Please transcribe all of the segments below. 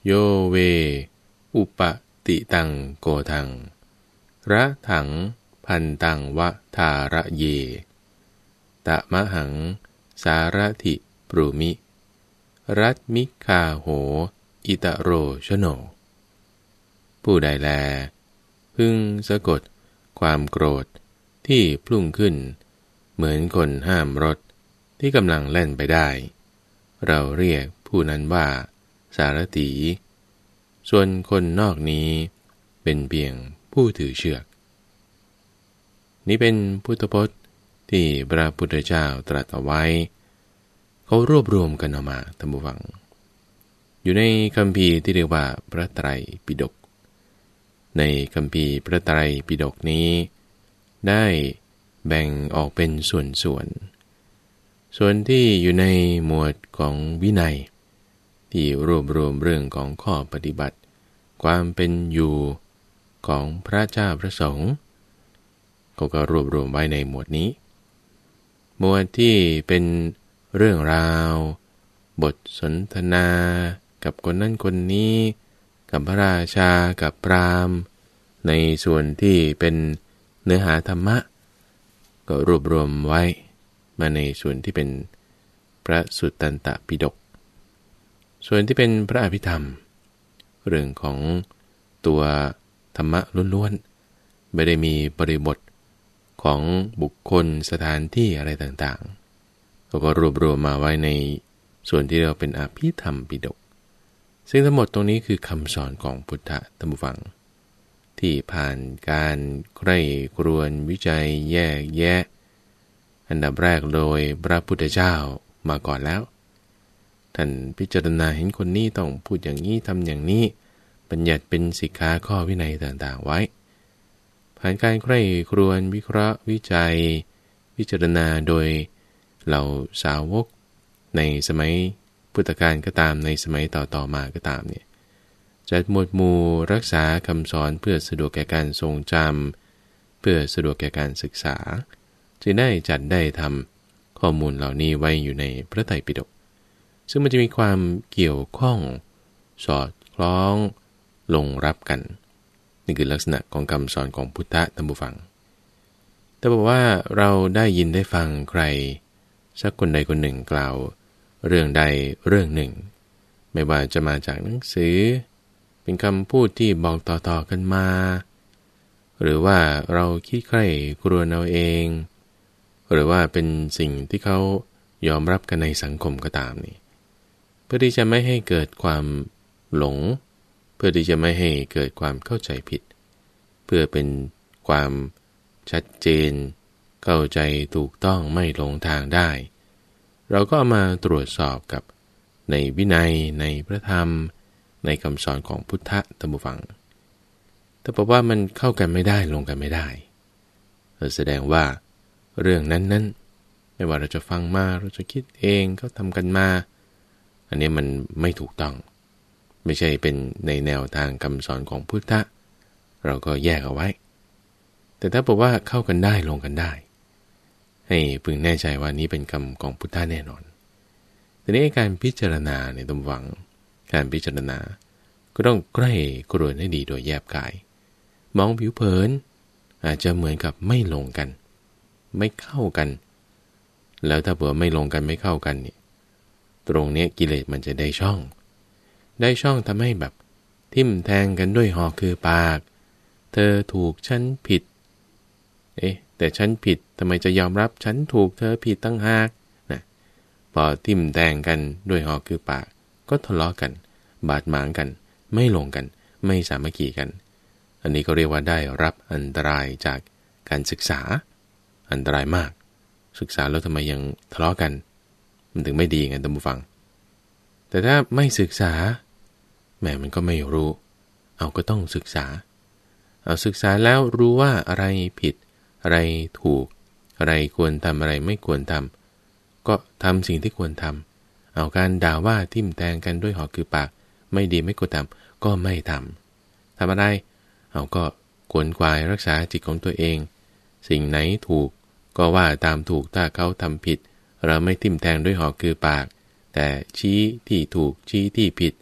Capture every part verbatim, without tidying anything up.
โยเวอุปติตังโกทังระถังพันตังวะทาระเยตะมะหังสารถิปรุมิรัตมิคาโหอิตโรชโนผู้ใดแลพึงสะกดความโกรธที่พุ่งขึ้นเหมือนคนห้ามรถที่กำลังแล่นไปได้เราเรียกผู้นั้นว่าสารถีส่วนคนนอกนี้เป็นเพียงผู้ถือเชือกนี้เป็นพุทธพจน์ที่พระพุทธเจ้าตรัสเอาไว้เขารวบรวมกันออกมาท่านผู้ฟังอยู่ในคัมภีร์ที่เรียกว่าพระไตรปิฎกในคัมภีร์พระไตรปิฎกนี้ได้แบ่งออกเป็นส่วนส่วนส่วนที่อยู่ในหมวดของวินัยที่รวบรวมเรื่องของข้อปฏิบัติความเป็นอยู่ของพระเจ้าพระสงฆ์เขาก็รวบรวมไว้ในหมวดนี้หมวดที่เป็นเรื่องราวบทสนทนากับคนนั้นคนนี้กับพระราชากับพราหมณ์ในส่วนที่เป็นเนื้อหาธรรมะก็รวบรวมไว้มาในส่วนที่เป็นพระสุตตันตปิฎกส่วนที่เป็นพระอภิธรรมเรื่องของตัวธรรมะล้วนๆไม่ได้มีบริบทของบุคคลสถานที่อะไรต่างๆเขาก็รวบรวมมาไว้ในส่วนที่เราเป็นอภิธรรมปิฎกซึ่งทั้งหมดตรงนี้คือคำสอนของพุทธะธรรมฟังที่ผ่านการใคร่ครวญวิจัยแยกแยะอันดับแรกโดยพระพุทธเจ้ามาก่อนแล้วท่านพิจารณาเห็นคนนี้ต้องพูดอย่างนี้ทำอย่างนี้บัญญัติเป็นสิกขาข้อวินัยต่างๆไว้ผ่านการใคร่ครวญวิเคราะห์วิจัยพิจารณาโดยเหล่าสาวกในสมัยพุทธกาลก็ตามในสมัยต่อๆมาก็ตามเนี่ยจัดหมวดหมู่รักษาคำสอนเพื่อสะดวกแก่การทรงจำเพื่อสะดวกแก่การศึกษาจึงได้จัดได้ทำข้อมูลเหล่านี้ไว้อยู่ในพระไตรปิฎกซึ่งมันจะมีความเกี่ยวข้องสอดคล้องลงรับกันนี่คือลักษณะของคำสอนของพุทธะท่านผู้ฟังแต่บอกว่าเราได้ยินได้ฟังใครสักคนใดคนหนึ่งกล่าวเรื่องใดเรื่องหนึ่งไม่ว่าจะมาจากหนังสือเป็นคำพูดที่บอกต่อๆกันมาหรือว่าเราคิดใคร่ครวญเอาเองหรือว่าเป็นสิ่งที่เขายอมรับกันในสังคมก็ตามนี่เพื่อที่จะไม่ให้เกิดความหลงเพื่อที่จะไม่ให้เกิดความเข้าใจผิดเพื่อเป็นความชัดเจนเข้าใจถูกต้องไม่หลงทางได้เราก็เอามาตรวจสอบกับในวินัยในพระธรรมในคำสอนของพุทธะท่านผู้ฟังแต่บอกว่ามันเข้ากันไม่ได้ลงกันไม่ได้แสดงว่าเรื่องนั้นๆไม่ว่าเราจะฟังมาเราจะคิดเองเขาทำกันมาอันนี้มันไม่ถูกต้องไม่ใช่เป็นในแนวทางคำสอนของพุทธะเราก็แยกเอาไว้แต่ถ้าบอกว่าเข้ากันได้ลงกันได้ให้พึงแน่ใจว่านี้เป็นคำของพุทธะแน่นอนทีนี้การพิจารณาในตำวังการพิจารณาก็ต้องใกล้กรวนให้ดีโดยแยบกายมองผิวเผินอาจจะเหมือนกับไม่ลงกันไม่เข้ากันแล้วถ้าเผื่อไม่ลงกันไม่เข้ากันเนี่ยตรงนี้กิเลสมันจะได้ช่องได้ช่องทำให้แบบทิ่มแทงกันด้วยหอกคือปากเธอถูกฉันผิดเอ๊ะแต่ฉันผิดทำไมจะยอมรับฉันถูกเธอผิดตั้งหากนะพอทิ่มแทงกันด้วยหอกคือปากก็ทะเลาะกันบาดหมางกันไม่ลงกันไม่สามัคคีกันอันนี้ก็เรียกว่าได้รับอันตรายจากการศึกษาอันตรายมากศึกษาแล้วทำไมยังทะเลาะกันมันถึงไม่ดีไงท่านผู้ฟังแต่ถ้าไม่ศึกษาแหมมันก็ไม่รู้เอาก็ต้องศึกษาเอาศึกษาแล้วรู้ว่าอะไรผิดอะไรถูกอะไรควรทำอะไรไม่ควรทำก็ทำสิ่งที่ควรทำเอาการด่าว่าทิ่มแทงกันด้วยหอกคือปากไม่ดีไม่ควรทำก็ไม่ทำทำอะไรเอาก็ขวนขวายรักษาจิตของตัวเองสิ่งไหนถูกก็ว่าตามถูกถ้าเขาทำผิดเราไม่ทิ่มแทงด้วยหอกคือปากแต่ชี้ที่ถูกชี้ที่ผิด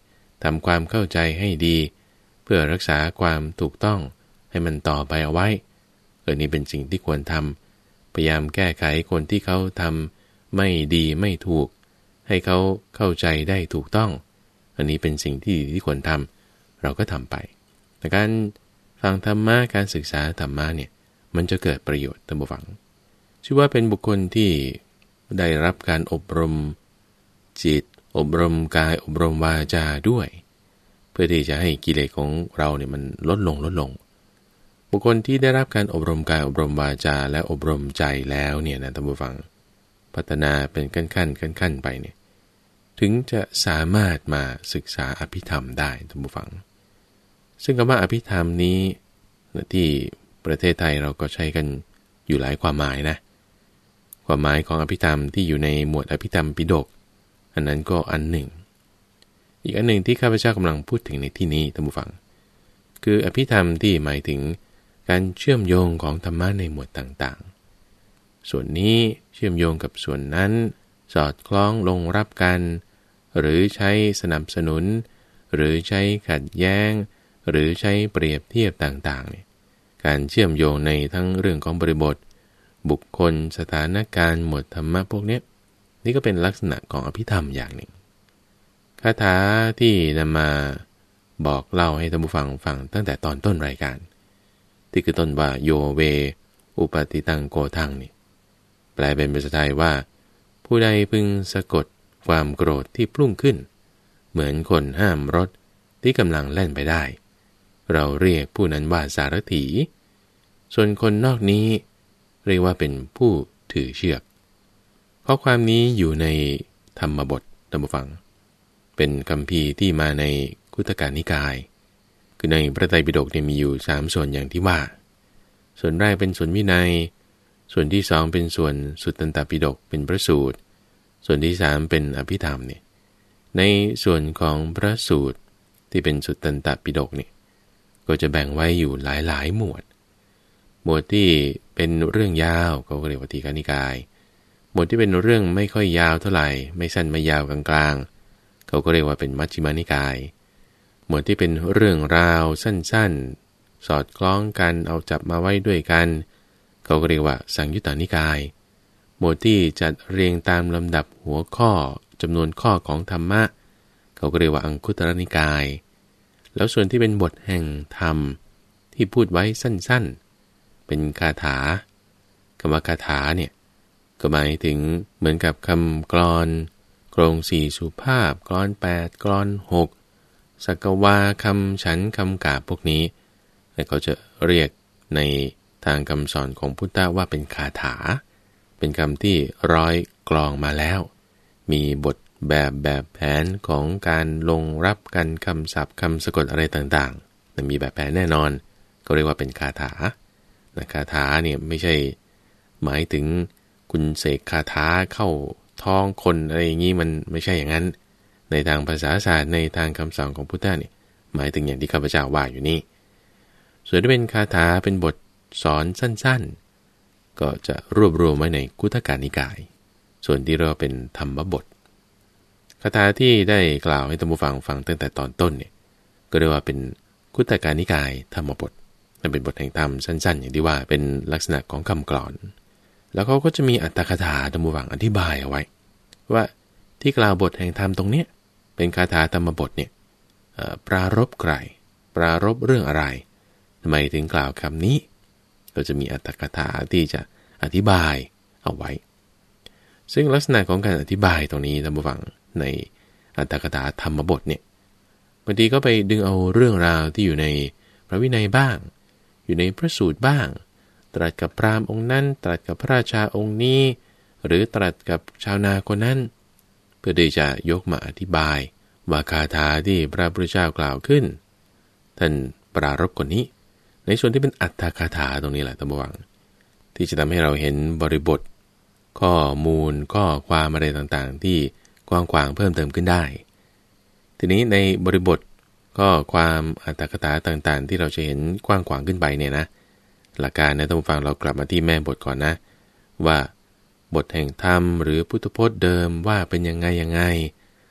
ทำความเข้าใจให้ดีเพื่อรักษาความถูกต้องให้มันต่อไปเอาไว้เออนี่เป็นสิ่งที่ควรทำพยายามแก้ไขคนที่เขาทำไม่ดีไม่ถูกให้เขาเข้าใจได้ถูกต้องอันนี้เป็นสิ่งที่ดีที่ควรทำเราก็ทำไปแต่การฟังธรรมะการศึกษาธรรมะเนี่ยมันจะเกิดประโยชน์ท่านผู้ฟังชื่อว่าเป็นบุคคลที่ได้รับการอบรมจิตอบรมกายอบรมวาจาด้วยเพื่อที่จะให้กิเลสของเราเนี่ยมันลดลงลดลงบุคคลที่ได้รับการอบรมกายอบรมวาจาและอบรมใจแล้วเนี่ยนะท่านผู้ฟังพัฒนาเป็นขั้นขั้นขั้นขั้นไปเนี่ยถึงจะสามารถมาศึกษาอภิธรรมได้ท่านผู้ฟังซึ่งคำว่าอภิธรรมนี้ที่ประเทศไทยเราก็ใช้กันอยู่หลายความหมายนะความหมายของอภิธรรมที่อยู่ในหมวดอภิธรรมปิฎกอันนั้นก็อันหนึ่งอีกอันหนึ่งที่ข้าพเจ้ากำลังพูดถึงในที่นี้ท่านผู้ฟังคืออภิธรรมที่หมายถึงการเชื่อมโยงของธรรมะในหมวดต่างๆส่วนนี้เชื่อมโยงกับส่วนนั้นสอดคล้องลงรับกันหรือใช้สนับสนุนหรือใช้ขัดแย้งหรือใช้เปรียบเทียบต่างๆเนี่ยการเชื่อมโยงในทั้งเรื่องของบริบทบุคคลสถานการณ์หมวดธรรมะพวกนี้นี่ก็เป็นลักษณะของอภิธรรมอย่างหนึ่งคาถาที่นำมาบอกเล่าให้ท่านผู้ฟังฟังตั้งแต่ตอนต้นรายการที่คือต้นว่าโยเวอุปติตังโกทังนี่แปลเป็นภาษาไทยว่าผู้ใดพึงสะกดความโกรธที่พุ่งขึ้นเหมือนคนห้ามรถที่กำลังแล่นไปได้เราเรียกผู้นั้นว่าสารถีส่วนคนนอกนี้เรียกว่าเป็นผู้ถือเชือกข้อความนี้อยู่ในธรรมบทท่านผู้ฟังเป็นคัมภีร์ที่มาในคุตกานิกายคือในพระไตรปิฎกเนี่ยมีอยู่สามส่วนอย่างที่ว่าส่วนแรกเป็นส่วนวินัยส่วนที่สองเป็นส่วนสุตตันตปิฎกเป็นพระสูตรส่วนที่สามเป็นอภิธรรมเนี่ยในส่วนของพระสูตรที่เป็นสุตตันตปิฎกเนี่ยก็จะแบ่งไว้อยู่หลายๆหมวดหมวดที่เป็นเรื่องยาวเขาก็เรียกว่าทีฆนิกายหมวดที่เป็นเรื่องไม่ค่อยยาวเท่าไหร่ไม่สั้นไม่ยาวกลางๆเขาก็เรียกว่าเป็นมัชฌิมานิกายหมวดที่เป็นเรื่องราวสั้นๆสอดคล้องกันเอาจับมาไว้ด้วยกันเขาก็เรียกว่าสังยุตตนิกายหมวดที่จัดเรียงตามลำดับหัวข้อจำนวนข้อของธรรมะเขาก็เรียกว่าอังคุตรนิกายแล้วส่วนที่เป็นบทแห่งธรรมที่พูดไว้สั้นๆเป็นคาถาคำว่าคาถาเนี่ยก็หมายถึงเหมือนกับคำกลอนโครงสี่สุภาพกลอนแปดกลอนหกสักวาคำฉันคำกาบพวกนี้เขาจะเรียกในทางคำสอนของพุทธะว่าเป็นคาถาเป็นคำที่ร้อยกลองมาแล้วมีบทแบบแบบแผนของการลงรับกันคำศัพท์คำสะกดอะไรต่างๆมีแบบแผนแน่นอนก็เรียกว่าเป็นคาถานะคาถาเนี่ยไม่ใช่หมายถึงคุณเสกคาถาเข้าท้องคนอะไรอย่างนี้มันไม่ใช่อย่างนั้นในทางภาษาศาสตร์ในทางคำสอนของพุทธะเนี่ยหมายถึงอย่างที่ข้าพเจ้าว่าอยู่นี่ส่วนที่เป็นคาถาเป็นบทสอนสั้นๆก็จะรวบรวมไว้ในคุตกานิกายส่วนที่เราเป็นธรรมบทคาถาที่ได้กล่าวให้ท่านผู้ฟังฟังตั้งแต่ตอนต้นเนี่ยก็เรียกว่าเป็นคุตกานิกายธรรมบทมันเป็นบทแห่งธรรมสั้นๆอย่างที่ว่าเป็นลักษณะของคำกลอนแล้วเขาก็จะมีอัตถกถาท่านผู้ฟังอธิบายเอาไว้ว่าที่กล่าวบทแห่งธรรมตรงเนี้ยเป็นคาถาธรรมบทเนี่ยปรารภใครปรารภเรื่องอะไรทำไมถึงกล่าวคำนี้ก็จะมีอัตถกถาที่จะอธิบายเอาไว้ซึ่งลักษณะของการอธิบายตรงนี้ท่านผู้ฟังในอัตถกถาธรรมบทเนี่ยบางทีก็ไปดึงเอาเรื่องราวที่อยู่ในพระวินัยบ้างอยู่ในพระสูตรบ้างตรัสกับพราหมณ์องค์นั้นตรัสกับพระราชาองค์นี้หรือตรัสกับชาวนาคนนั้นเพื่อที่จะยกมาอธิบายว่าคาถาที่พระพุทธเจ้ากล่าวขึ้นท่านปรารภคนนี้ในส่วนที่เป็นอัตถกถาตรงนี้แหละท่านผู้ฟังที่จะทำให้เราเห็นบริบทข้อมูลข้อความอะไรต่างๆที่กว้างขวางเพิ่มเติมขึ้นได้ทีนี้ในบริบทก็ความอัตถกถาต่างๆที่เราจะเห็นกว้างขวางขึ้นไปเนี่ยนะหลักการนะท่านผู้ฟังเรากลับมาที่แม่บทก่อนนะว่าบทแห่งธรรมหรือพุทธพจน์เดิมว่าเป็นยังไงยังไง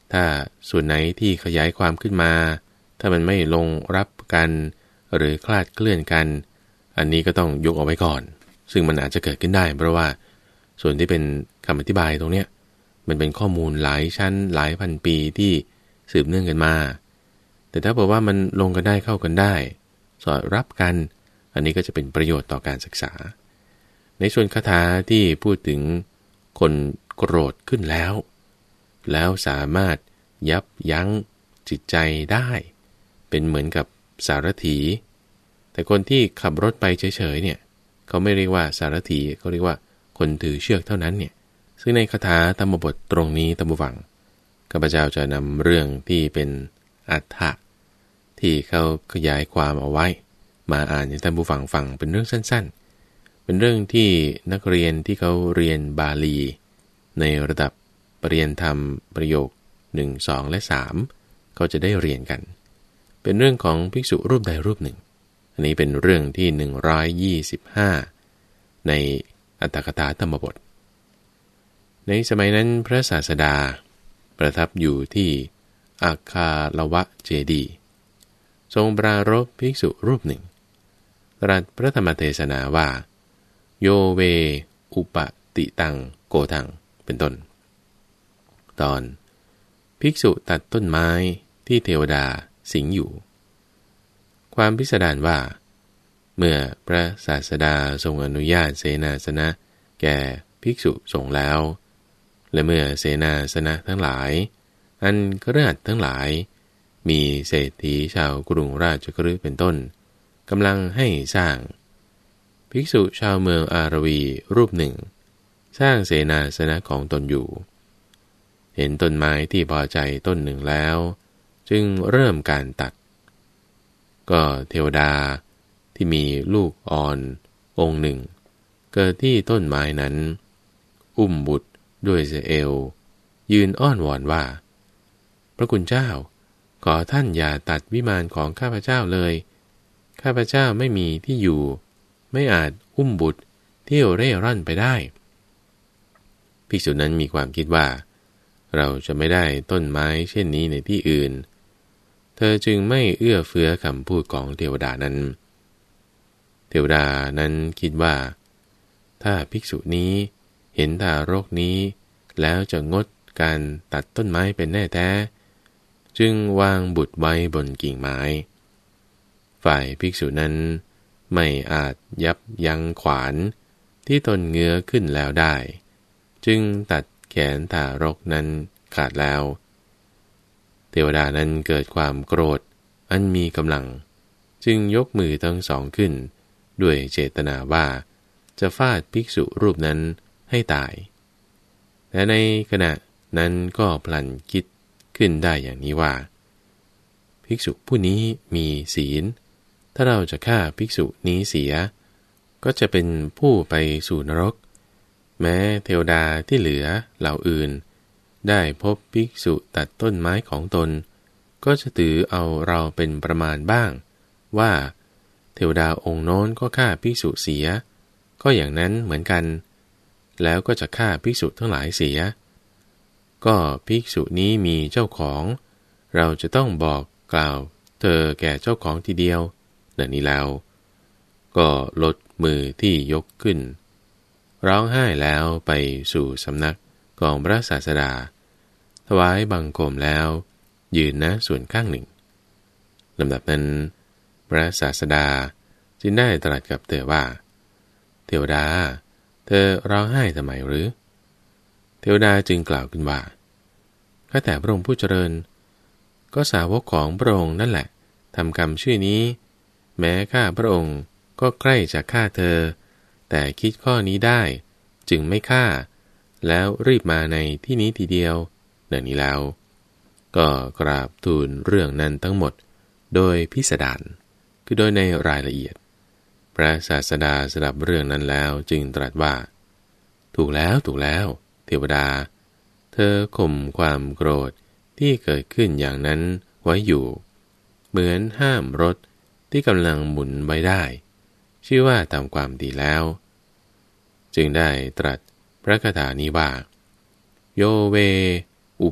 ถ้าส่วนไหนที่ขยายความขึ้นมาถ้ามันไม่ลงรับกันหรือคลาดเคลื่อนกันอันนี้ก็ต้องยกเอาไว้ก่อนซึ่งมันอาจจะเกิดขึ้นได้เพราะว่าส่วนที่เป็นคำอธิบายตรงเนี้ยมันเป็นข้อมูลหลายชั้นหลายพันปีที่สืบเนื่องกันมาแต่ถ้าบอกว่ามันลงกันได้เข้ากันได้สอดรับกันอันนี้ก็จะเป็นประโยชน์ต่อการศึกษาในส่วนคาถาที่พูดถึงคนโกรธขึ้นแล้วแล้วสามารถยับยั้งจิตใจได้เป็นเหมือนกับสารถีแต่คนที่ขับรถไปเฉยๆเนี่ยเขาไม่เรียกว่าสารถีเขาเรียกว่าคนถือเชือกเท่านั้นเนี่ยซึ่งในคาถาธรรมบทตรงนี้ท่านผู้ฟังข้าพเจ้าจะนำเรื่องที่เป็นอรรถะที่เขาขยายความเอาไว้มาอ่านให้ท่านผู้ฟังฟังเป็นเรื่องสั้นๆเป็นเรื่องที่นักเรียนที่เขาเรียนบาลีในระดับปริญญาธรรมประโยคหนึ่ง สองและสามเขาจะได้เรียนกันเป็นเรื่องของภิกษุรูปใดรูปหนึ่งอันนี้เป็นเรื่องที่หนึ่งร้อยยี่สิบห้าในอัตถกถาธรรมบทในสมัยนั้นพระศาสดาประทับอยู่ที่อาคาลวะเจดีย์ทรงปรารภภิกษุรูปหนึ่งตรัสพระธรรมเทศนาว่าโยเวอุปติตังโกทังเป็นต้นตอนภิกษุตัดต้นไม้ที่เทวดาสิงอยู่ความพิสดารว่าเมื่อพระศาสดาทรงอนุญาตเสนาสนะแก่ภิกษุสงฆ์แล้วและเมื่อเสนาสนะทั้งหลายอันคฤหัสถ์ทั้งหลายมีเศรษฐีชาวกรุงราชคฤห์เป็นต้นกำลังให้สร้างภิกษุชาวเมืองอารวีรูปหนึ่งสร้างเสนาสนะของตนอยู่เห็นต้นไม้ที่พอใจต้นหนึ่งแล้วจึงเริ่มการตัดก็เทวดาที่มีลูกอ่อนองค์หนึ่งเกิดที่ต้นไม้นั้นอุ้มบุตรด้วยสะเอวยืนอ้อนวอนว่าพระคุณเจ้าขอท่านอย่าตัดวิมานของข้าพเจ้าเลยข้าพเจ้าไม่มีที่อยู่ไม่อาจอุ้มบุตรเที่ยวเร่ร่อนไปได้ภิกษุนั้นมีความคิดว่าเราจะไม่ได้ต้นไม้เช่นนี้ในที่อื่นเธอจึงไม่เอื้อเฟื้อคำพูดของเทวดานั้นเทวดานั้นคิดว่าถ้าภิกษุนี้เห็นทารกนี้แล้วจะงดการตัดต้นไม้เป็นแน่แท้จึงวางบุตรไว้บนกิ่งไม้ฝ่ายภิกษุนั้นไม่อาจยับยั้งขวานที่ตนเงื้อขึ้นแล้วได้จึงตัดแขนทารกนั้นขาดแล้วเทวดานั้นเกิดความโกรธอันมีกำลังจึงยกมือทั้งสองขึ้นด้วยเจตนาว่าจะฟาดภิกษุรูปนั้นให้ตายแต่ในขณะนั้นก็พลันคิดขึ้นได้อย่างนี้ว่าภิกษุผู้นี้มีศีลถ้าเราจะฆ่าภิกษุนี้เสียก็จะเป็นผู้ไปสู่นรกแม้เทวดาที่เหลือเหล่าอื่นได้พบภิกษุตัดต้นไม้ของตนก็จะถือเอาเราเป็นประมาณบ้างว่าเทวดาองค์โน้นก็ฆ่าภิกษุเสียก็อย่างนั้นเหมือนกันแล้วก็จะฆ่าภิกษุทั้งหลายเสียก็ภิกษุนี้มีเจ้าของเราจะต้องบอกกล่าวเธอแก่เจ้าของทีเดียวดังนี้แล้วก็ลดมือที่ยกขึ้นร้องไห้แล้วไปสู่สำนักของพระศาสดาถวายบังคมแล้วยืนณส่วนข้างหนึ่งลำดับนั้นพระศาสดาจึงได้ตรัสกับเธอว่าเทวดาเธอร้องไห้ทำไมหรือเทวดาจึงกล่าวขึ้นว่าข้าแต่พระองค์ผู้เจริญก็สาวกของพระองค์นั่นแหละทำกรรมชื่อนี้แม้ข้าพระองค์ก็ใกล้จะฆ่าเธอแต่คิดข้อนี้ได้จึงไม่ฆ่าแล้วรีบมาในที่นี้ทีเดียวดังนี้แล้วก็กราบทูลเรื่องนั้นทั้งหมดโดยพิสดารคือโดยในรายละเอียดพระศาสดาสดับเรื่องนั้นแล้วจึงตรัสว่าถูกแล้วถูกแล้วเทวดาเธอข่มความโกรธที่เกิดขึ้นอย่างนั้นไว้อยู่เหมือนห้ามรถที่กำลังหมุนไว้ได้ชื่อว่าทำความดีแล้วจึงได้ตรัสพระคาถานี้ว่าโยเวอุป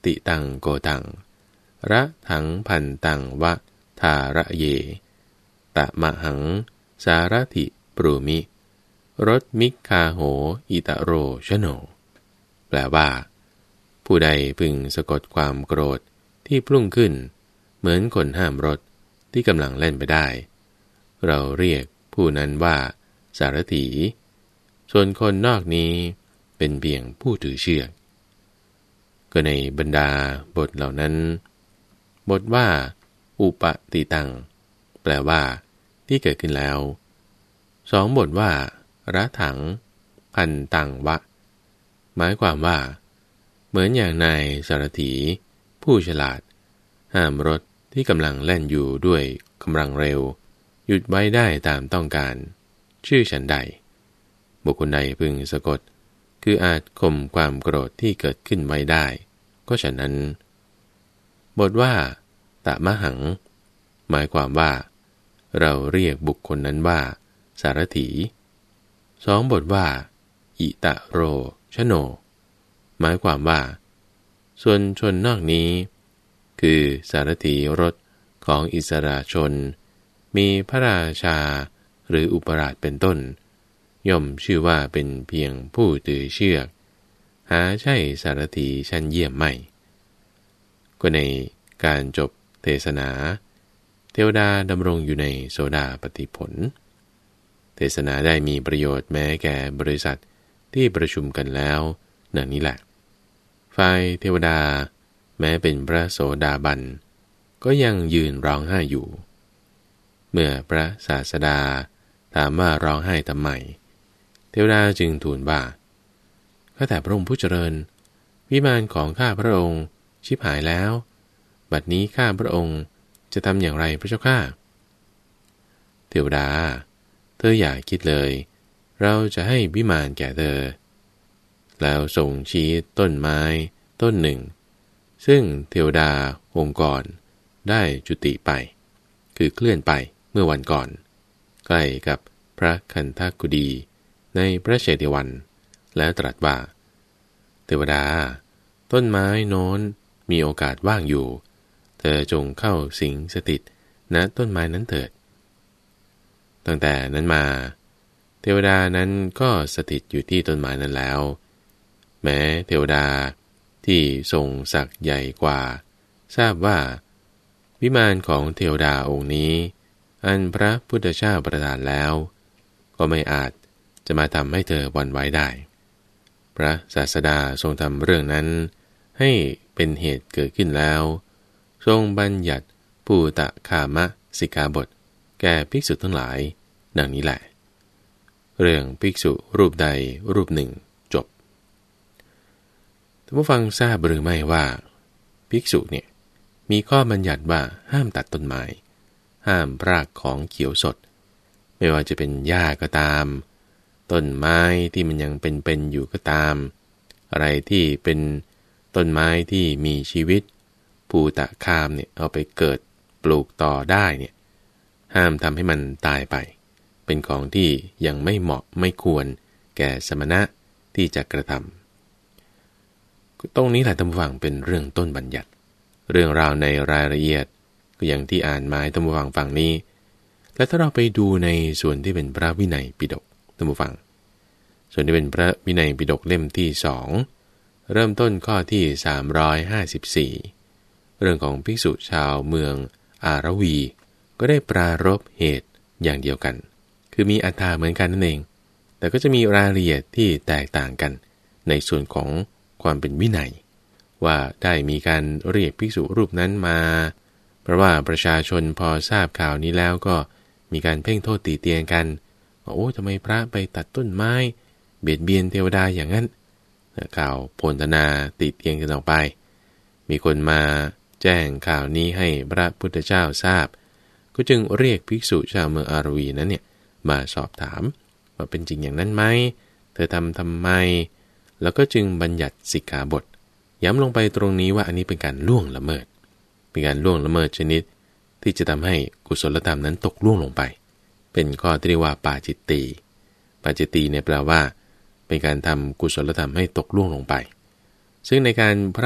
ติตังโกตังระถังพันตังวะทาระเยตะมะหังสารถิปรูมิรถมิคาโหอิตะโรชโนแปลว่าผู้ใดพึงสะกดความโกรธที่พุ่งขึ้นเหมือนคนห้ามรถที่กำลังเล่นไปได้เราเรียกผู้นั้นว่าสารถีส่วนคนนอกนี้เป็นเพียงผู้ถือเชือกก็ในบรรดาบทเหล่านั้นบทว่าอุปติตังแปลว่าที่เกิดขึ้นแล้วสองบทว่าระถังพันตังวะหมายความว่าเหมือนอย่างนายสารถีผู้ฉลาดห้ามรถที่กำลังเล่นอยู่ด้วยกำลังเร็วหยุดไว้ได้ตามต้องการชื่อฉันใดบุคคลใดพึงสะกดคืออาจข่มความโกรธที่เกิดขึ้นไว้ได้ก็ฉะนั้นบทว่าตะมะหังหมายความว่าเราเรียกบุคคลนั้นว่าสารถีสองบทว่าอิตะโรชโนหมายความว่าส่วนชนนอกนี้คือสารถีรถของอิสราชนมีพระราชาหรืออุปราชเป็นต้นย่อมชื่อว่าเป็นเพียงผู้ถือเชือกหาใช่สารถีชั้นเยี่ยมไม่ก็ในการจบเทศนาเทวดาดำรงอยู่ในโสดาปัตติผลเทศนาได้มีประโยชน์แม้แก่บริษัทที่ประชุมกันแล้วดังนี้แหละฝ่ายเทวดาแม้เป็นพระโสดาบันก็ยังยืนร้องไห้อยู่เมื่อพระศาสดาถามว่าร้องไห้ทำไมเทวดาจึงทูลว่าข้าแต่พระองค์ผู้เจริญวิมานของข้าพระองค์ชิบหายแล้วบัดนี้ข้าพระองค์จะทำอย่างไรพระเจ้าข้าเทวดาเธออย่าคิดเลยเราจะให้วิมานแก่เธอแล้วส่งชี้ต้นไม้ต้นหนึ่งซึ่งเทวดาองค์ก่อนได้จุติไปคือเคลื่อนไปเมื่อวันก่อนใกล้กับพระคันธกุฎีในพระเชตวันแล้วตรัสว่าเทวดาต้นไม้โน้นมีโอกาสว่างอยู่เธอจงเข้าสิงสถิตณต้นไม้นั้นเถิดตั้งแต่นั้นมาเทวดานั้นก็สถิตอยู่ที่ต้นไม้นั้นแล้วแม้เทวดาที่ทรงศักย์ใหญ่กว่าทราบว่าวิมานของเทวดาองค์นี้อันพระพุทธเจ้าประทานแล้วก็ไม่อาจจะมาทำให้เธอหวั่นไหวได้พระศาสดาทรงทำเรื่องนั้นให้เป็นเหตุเกิดขึ้นแล้วทรงบัญญัติปูตะคามะสิกขาบทแก่ภิกษุทั้งหลายดังนี้แหละเรื่องภิกษุรูปใดรูปหนึ่งจบท่านผู้ฟังทราบหรือไม่ว่าภิกษุเนี่ยมีข้อบัญญัติว่าห้ามตัดต้นไม้ห้ามรากของเขียวสดไม่ว่าจะเป็นหญ้าก็ตามต้นไม้ที่มันยังเป็นๆอยู่ก็ตามอะไรที่เป็นต้นไม้ที่มีชีวิตปูตะคามเนี่ยเอาไปเกิดปลูกต่อได้เนี่ยห้ามทำให้มันตายไปเป็นของที่ยังไม่เหมาะไม่ควรแก่สมณะที่จะกระทำตรงนี้แหละท่านผู้ฟังเป็นเรื่องต้นบัญญัติเรื่องราวในรายละเอียดก็อย่างที่อ่านมาให้ท่านผู้ฟังฟังนี้และถ้าเราไปดูในส่วนที่เป็นพระวินัยปิฎกท่านผู้ฟังส่วนที่เป็นพระวินัยปิฎกเล่มที่สองเริ่มต้นข้อที่สามร้อยห้าสิบสี่เรื่องของภิกษุชาวเมืองอารวีก็ได้ปรารภเหตุอย่างเดียวกันคือมีอรรถะเหมือนกันนั่นเองแต่ก็จะมีรายละเอียดที่แตกต่างกันในส่วนของความเป็นวินัยว่าได้มีการเรียกภิกษุรูปนั้นมาเพราะว่าประชาชนพอทราบข่าวนี้แล้วก็มีการเพ่งโทษตีเตียนกันว่าโอ้ทำไมพระไปตัดต้นไม้เบียดเบียนเทวดาอย่างนั้นข่าวโพลธนาติเตียนกันออกไปมีคนมาแจ้งข่าวนี้ให้พระพุทธเจ้าทราบก็จึงเรียกภิกษุชาวเมืองอารวีนั้นเนี่ยมาสอบถามว่าเป็นจริงอย่างนั้นไหมเธอทำทำไมแล้วก็จึงบัญญัติสิกขาบทย้ำลงไปตรงนี้ว่าอันนี้เป็นการล่วงละเมิดเป็นการล่วงละเมิดชนิดที่จะทำให้กุศลธรรมนั้นตกล่วงลงไปเป็นข้อที่เรียกว่าปาจิตตีปาจิตตีเนี่ยแปลว่าเป็นการทำกุศลธรรมให้ตกล่วงลงไปซึ่งในการพรากผู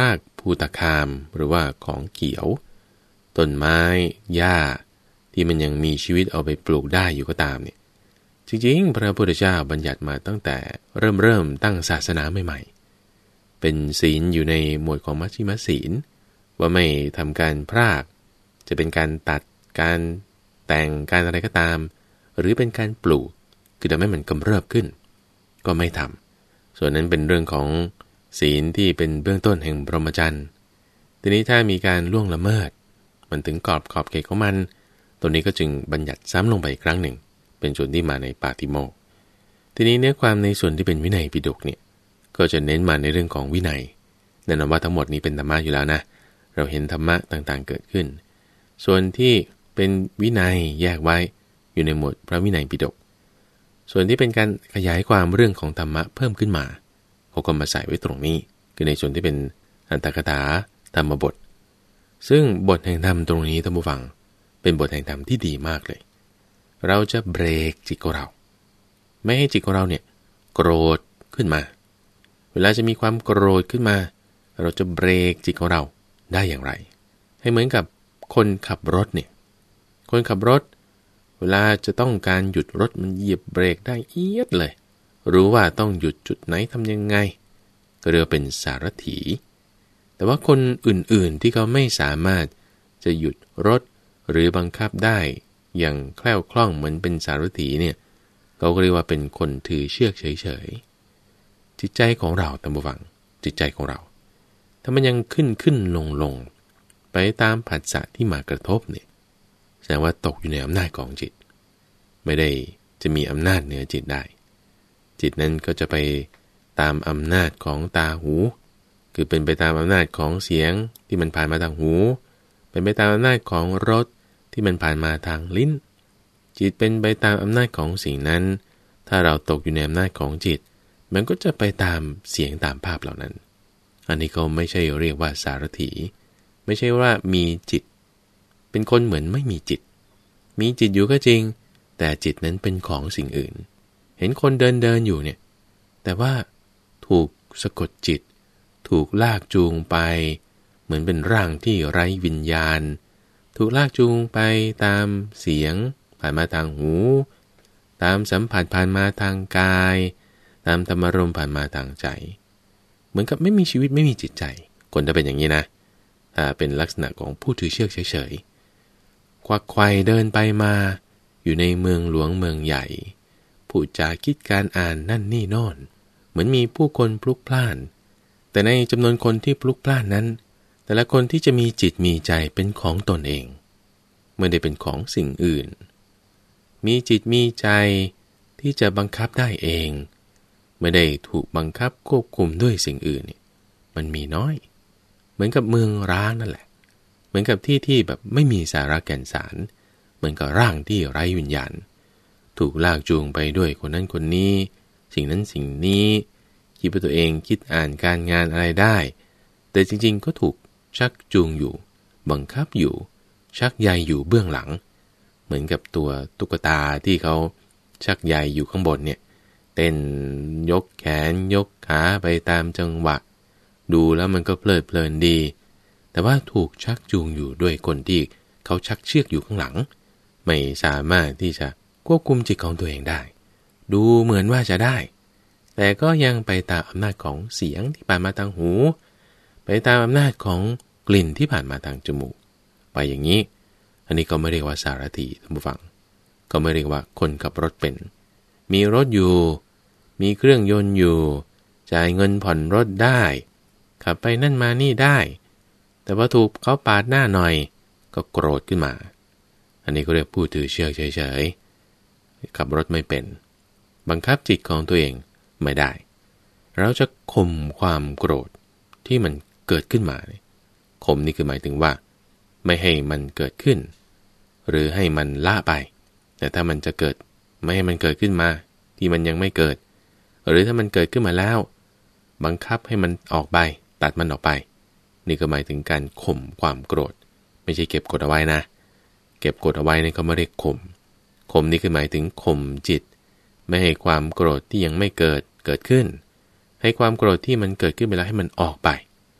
ภูตคามหรือว่าของเขียวต้นไม้หญ้าที่มันยังมีชีวิตเอาไปปลูกได้อยู่ก็ตามเนี่ยจริงๆพระพุทธเจ้าบัญญัติมาตั้งแต่เริ่มเริ่มตั้งศาสนาใหม่ๆเป็นศีลอยู่ในหมวดของมัชฌิมศีลว่าไม่ทำการพรากจะเป็นการตัดการแต่งการอะไรก็ตามหรือเป็นการปลูกคือทำให้มันกำเริบขึ้นก็ไม่ทำส่วนนั้นเป็นเรื่องของศีลที่เป็นเบื้องต้นแห่งพรหมจรรย์ทีนี้ถ้ามีการล่วงละเมิดมันถึงกรอบขอบเขตของมันตัวนี้ก็จึงบัญญัติซ้ำลงไปอีกครั้งหนึ่งเป็นส่วนที่มาในปาติโมกข์ทีนี้เนื้อความในส่วนที่เป็นวินัยปิฎกเนี่ยก็จะเน้นมาในเรื่องของวินัยแน่นอนว่าทั้งหมดนี้เป็นธรรมะอยู่แล้วนะเราเห็นธรรมะต่างๆเกิดขึ้นส่วนที่เป็นวินัยแยกไว้อยู่ในหมวดพระวินัยปิฎกส่วนที่เป็นการขยายความเรื่องของธรรมะเพิ่มขึ้นมาเขาก็มาใส่ไว้ตรงนี้คือในส่วนที่เป็นอัตถกถาธรรมบทซึ่งบทแห่งธรรมตรงนี้ท่านผู้ฟังเป็นบทแห่งธรรมที่ดีมากเลยเราจะเบรกจิตของเราไม่ให้จิตของเราเนี่ยโกรธขึ้นมาเวลาจะมีความโกรธขึ้นมาเราจะเบรกจิตของเราได้อย่างไรให้เหมือนกับคนขับรถเนี่ยคนขับรถเวลาจะต้องการหยุดรถมันเหยียบเบรกได้เอียดเลยรู้ว่าต้องหยุดจุดไหนทำยังไงก็เรียกเป็นสารถีแต่ว่าคนอื่นๆที่เขาไม่สามารถจะหยุดรถหรือบังคับได้อย่างแคล่วคล่องเหมือนเป็นสารถีเนี่ยเขาก็เรียกว่าเป็นคนถือเชือกเฉยๆจิตใจของเราท่านผู้ฟังจิตใจของเราถ้ามันยังขึ้นขึ้นลงลงไปตามผัสสะที่มากระทบเนี่ยแสดงว่าตกอยู่ในอำนาจของจิตไม่ได้จะมีอำนาจเหนือจิตได้จิตนั้นก็จะไปตามอำนาจของตาหูคือเป็นไปตามอำนาจของเสียงที่มันผ่านมาทางหูเป็นไปตามอำนาจของรสที่มันผ่านมาทางลิ้นจิตเป็นไปตามอำนาจของสิ่งนั้นถ้าเราตกอยู่ในอำนาจของจิตมันก็จะไปตามเสียงตามภาพเหล่านั้นอันนี้ก็ไม่ใช่เรียกว่าสารถีไม่ใช่ว่ามีจิตเป็นคนเหมือนไม่มีจิตมีจิตอยู่ก็จริงแต่จิตนั้นเป็นของสิ่งอื่นเห็นคนเดินเดินอยู่เนี่ยแต่ว่าถูกสะกดจิตถูกลากจูงไปเหมือนเป็นร่างที่ไร้วิญญาณถูกลากจูงไปตามเสียงผ่านมาทางหูตามสัมผัสผ่านมาทางกายตามธรรมารมณ์ผ่านมาทางใจเหมือนกับไม่มีชีวิตไม่มีจิตใจคนจะเป็นอย่างนี้นะถ้าเป็นลักษณะของผู้ถือเชือกเฉยๆควักไขว่เดินไปมาอยู่ในเมืองหลวงเมืองใหญ่ผู้จาคิดการอ่านนั่นนี่โน่นเหมือนมีผู้คนพลุกพล่านแต่ในจำนวนคนที่พลุกพล่านนั้นแต่ละคนที่จะมีจิตมีใจเป็นของตนเองไม่ได้เป็นของสิ่งอื่นมีจิตมีใจที่จะบังคับได้เองไม่ได้ถูกบังคับควบคุมด้วยสิ่งอื่นเนี่ยมันมีน้อยเหมือนกับเมืองร้างนั่นแหละเหมือนกับที่ที่แบบไม่มีสาระแก่นสารเหมือนกับร่างที่ไร้วิญญาณถูกลากจูงไปด้วยคนนั้นคนนี้สิ่งนั้นสิ่งนี้คิดว่าตัวเองคิดอ่านการงานอะไรได้แต่จริงๆก็ถูกชักจูงอยู่บังคับอยู่ชักใยอยู่เบื้องหลังเหมือนกับตัวตุ๊กตาที่เขาชักใยอยู่ข้างบนเนี่ยเต้นยกแขนยกขาไปตามจังหวะดูแล้วมันก็เพลิดเพลินดีแต่ว่าถูกชักจูงอยู่ด้วยคนที่เขาชักเชือกอยู่ข้างหลังไม่สามารถที่จะควบคุมจิตของตัวเองได้ดูเหมือนว่าจะได้แต่ก็ยังไปตามอำนาจของเสียงที่ผ่านมาทางหูไปตามอำนาจของกลิ่นที่ผ่านมาทางจมูกไปอย่างนี้อันนี้ก็ไม่เรียกว่าสารถีท่านผู้ฟังก็ไม่เรียกว่าคนขับรถเป็นมีรถอยู่มีเครื่องยนต์อยู่จ่ายเงินผ่อนรถได้ขับไปนั่นมานี่ได้แต่ว่าถูกเขาปาดหน้าหน่อยก็โกรธขึ้นมาอันนี้ก็เรียกผู้ถือเชือกเฉยๆขับรถไม่เป็นบังคับจิตของตัวเองไม่ได้เราจะข่มความโกรธที่มันเกิดขึ้นมาข่มนี่คือหมายถึงว่าไม่ให้มันเกิดขึ้นหรือให้มันละไปแต่ถ้ามันจะเกิดไม่ให้มันเกิดขึ้นมาที่มันยังไม่เกิดหรือถ้ามันเกิดขึ้นมาแล้วบังคับให้มันออกไปตัดมันออกไปนี่ก็หมายถึงการข่มความโกรธไม่ใช่เก็บกดเอาไว้นะเก็บกดเอาไว้นี่เขาไม่เรียกข่มข่มนี่คือหมายถึงข่มจิตไม่ให้ความโกรธที่ยังไม่เกิดเกิดขึ้นให้ความโกรธที่มันเกิดขึ้นไปแล้วให้มันออกไปค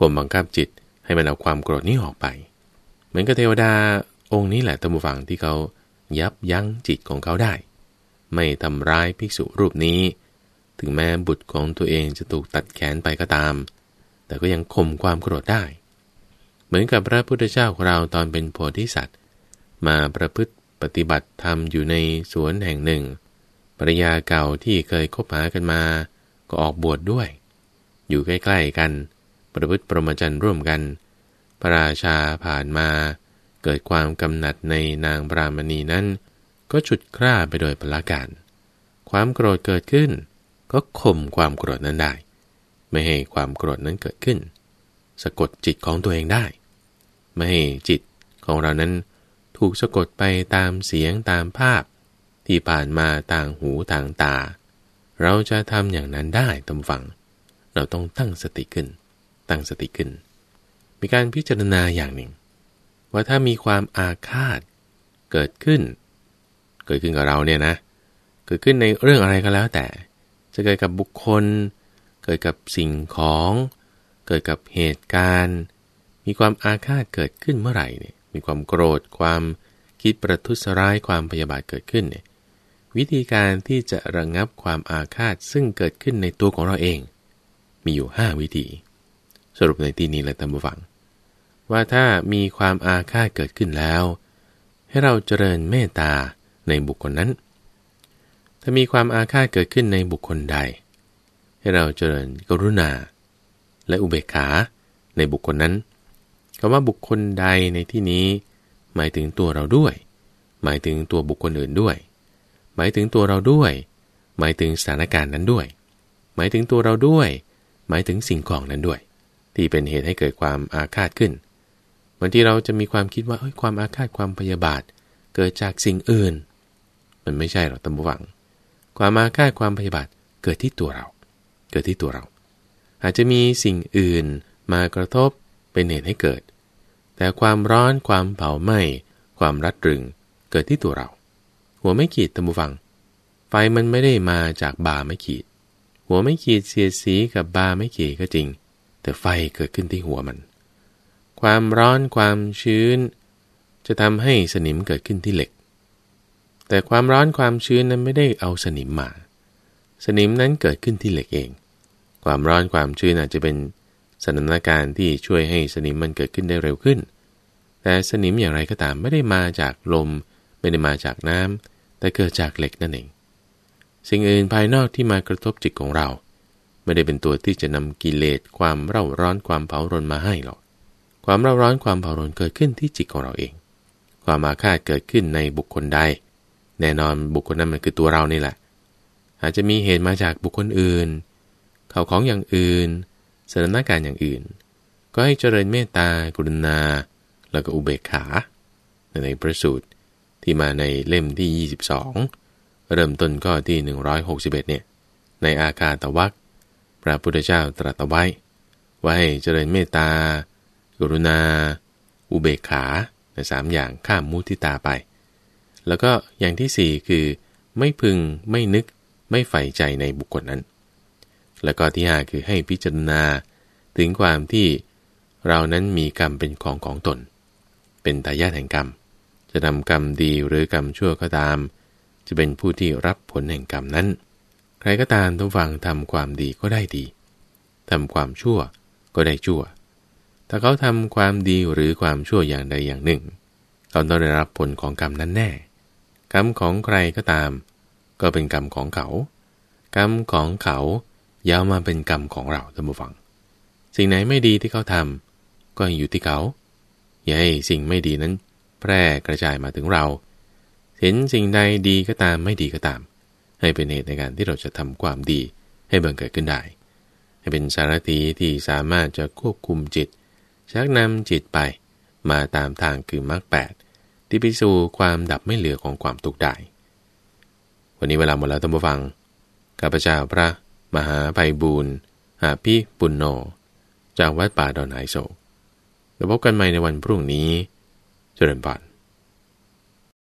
ข่มบังคับจิตให้มันเอาความโกรธนี้ออกไปเหมือนกับเทวดาองค์นี้แหละท่านผู้ฟังที่เขายับยั้งจิตของเขาได้ไม่ทำร้ายภิกษุรูปนี้ถึงแม้บุตรของตัวเองจะถูกตัดแขนไปก็ตามแต่ก็ยังข่มความโกรธได้เหมือนกับพระพุทธเจ้าของเราตอนเป็นโพธิสัตว์มาประพฤติปฏิบัติธรรมอยู่ในสวนแห่งหนึ่งภรรยาเก่าที่เคยคบหากันมาก็ออกบวช ด, ด้วยอยู่ใกล้ๆกันประพฤติปรหมจรรย์ร่วมกันพระราชาผ่านมาเกิดความกำหนัดในนางปรามณีนั้นก็ฉุดคร่าไปโดยพละการความโกรธเกิดขึ้นก็ข่มความโกรธนั้นได้ไม่ให้ความโกรธนั้นเกิดขึ้นสะกดจิตของตัวเองได้ไม่ให้จิตของเรานั้นถูกสะกดไปตามเสียงตามภาพที่ผ่านมาต่างหูต่างตาเราจะทำอย่างนั้นได้ตามฟังเราต้องตั้งสติขึ้นตั้งสติขึ้นมีการพิจารณาอย่างหนึ่งว่าถ้ามีความอาฆาตเกิดขึ้นเกิดขึ้นกับเราเนี่ยนะเกิดขึ้นในเรื่องอะไรก็แล้วแต่จะเกิดกับบุคคลเกิดกับสิ่งของเกิดกับเหตุการณ์มีความอาฆาตเกิดขึ้นเมื่อไหร่เนี่ยมีความโกรธความคิดประทุษร้ายความพยาบาทเกิดขึ้นเนี่ยวิธีการที่จะระงับความอาฆาตซึ่งเกิดขึ้นในตัวของเราเองมีอยู่ห้าวิธีสรุปในที่นี้แหละท่านผู้ฟังว่าถ้ามีความอาฆาตเกิดขึ้นแล้วให้เราเจริญเมตตาในบุคคลนั้นถ้ามีความอาฆาตเกิดขึ้นในบุคคลใดให้เราเจริญกรุณาและอุเบกขาในบุคคลนั้นคำว่าบุคคลใดในที่นี้หมายถึงตัวเราด้วยหมายถึงตัวบุคคลอื่นด้วยหมายถึงตัวเราด้วยหมายถึงสถานการณ์นั้นด้วยหมายถึงตัวเราด้วยหมายถึงสิ่งของนั้นด้วยที่เป็นเหตุให้เกิดความอาฆาตขึ้นบางทีเราจะมีความคิดว่าเอ้ยความอาฆาตความพยาบาทเกิดจากสิ่งอื่นมันไม่ใช่หรอกท่านผู้ฟังความอาฆาตความพยาบาทเกิดที่ตัวเราเกิดที่ตัวเราอาจจะมีสิ่งอื่นมากระทบเป็นเหตุให้เกิดแต่ความร้อนความเผาไหม้ความรัดรึงเกิดที่ตัวเราหัวไม่ขีดท่านผู้ฟังไฟมันไม่ได้มาจากบาไม่ขีดหัวไม่ขีดเสียดสีกับบาไม่ขีดก็จริงแต่ไฟเกิดขึ้นที่หัวมันความร้อนความชื้นจะทำให้สนิมเกิดขึ้นที่เหล็กแต่ความร้อนความชื้นนั้นไม่ได้เอาสนิมมาสนิมนั้นเกิดขึ้นที่เหล็กเองความร้อนความชื้นอาจจะเป็นสถานการณ์ที่ช่วยให้สนิมมันเกิดขึ้นได้เร็วขึ้นแต่สนิมอย่างไรก็ตามไม่ได้มาจากลมไม่ได้มาจากน้ำแต่เกิดจากเหล็กนั่นเองสิ่งอื่นภายนอกที่มากระทบจิตของเราไม่ได้เป็นตัวที่จะนำกิเลสความเร่าร้อนความเผารนมาให้หรอกความเร่าร้อนความเผารนเกิดขึ้นที่จิตของเราเองความอาฆาตเกิดขึ้นในบุคคลใดแน่นอนบุคคลนั้นมันคือตัวเรานี่แหละอาจจะมีเหตุมาจากบุคคลอื่นเขาของอย่างอื่นสถานการณ์อย่างอื่นก็ให้เจริญเมตตากรุณาแล้วก็อุเบกขาในพระสูตรที่มาในเล่มที่ยี่สิบสองเริ่มต้นข้อที่หนึ่งร้อยหกสิบเอ็ดเนี่ยในอาคาตวรรคพระพุทธเจ้าตรัสไว้ว่าให้เจริญเมตตากรุณาอุเบกขาในสามอย่างข้ามมุทิตาไปแล้วก็อย่างที่สี่คือไม่พึงไม่นึกไม่ใฝ่ใจในบุคคลนั้นแล้วก็ที่ห้าคือให้พิจารณาถึงความที่เรานั้นมีกรรมเป็นของของตนเป็นทายาทแห่งกรรมจะทำกรรมดีหรือกรรมชั่วก็ตามจะเป็นผู้ที่รับผลแห่งกรรมนั้นใครก็ตามทุกฝั่งทำความดีก็ได้ดีทำความชั่วก็ได้ชั่วถ้าเขาทำความดีหรือความชั่วอย่างใดอย่างหนึ่งเขาต้องได้รับผลของกรรมนั้นแน่กรรมของใครก็ตามก็เป็นกรรมของเขากรรมของเขายาวมาเป็นกรรมของเราท่านผู้ฟังสิ่งไหนไม่ดีที่เขาทำก็อยู่ที่เขาอย่าให้สิ่งไม่ดีนั้นแพร่กระจายมาถึงเราเห็นสิ่งใดดีก็ตามไม่ดีก็ตามให้เป็นเหตุในการที่เราจะทำความดีให้บังเกิดขึ้นได้ให้เป็นสารถีที่สามารถจะควบคุมจิตชักนำจิตไปมาตามทางคือมรรคแปดที่ไปสู่ความดับไม่เหลือของความทุกข์ได้วันนี้เวลาหมดแล้วท่านผู้ฟังข้าพเจ้าพระมหาไพบูลย์หาภิปุณโญจากวัดป่าดอนไหโศกแล้วพบกันใหม่ในวันพรุ่งนี้เจริญพร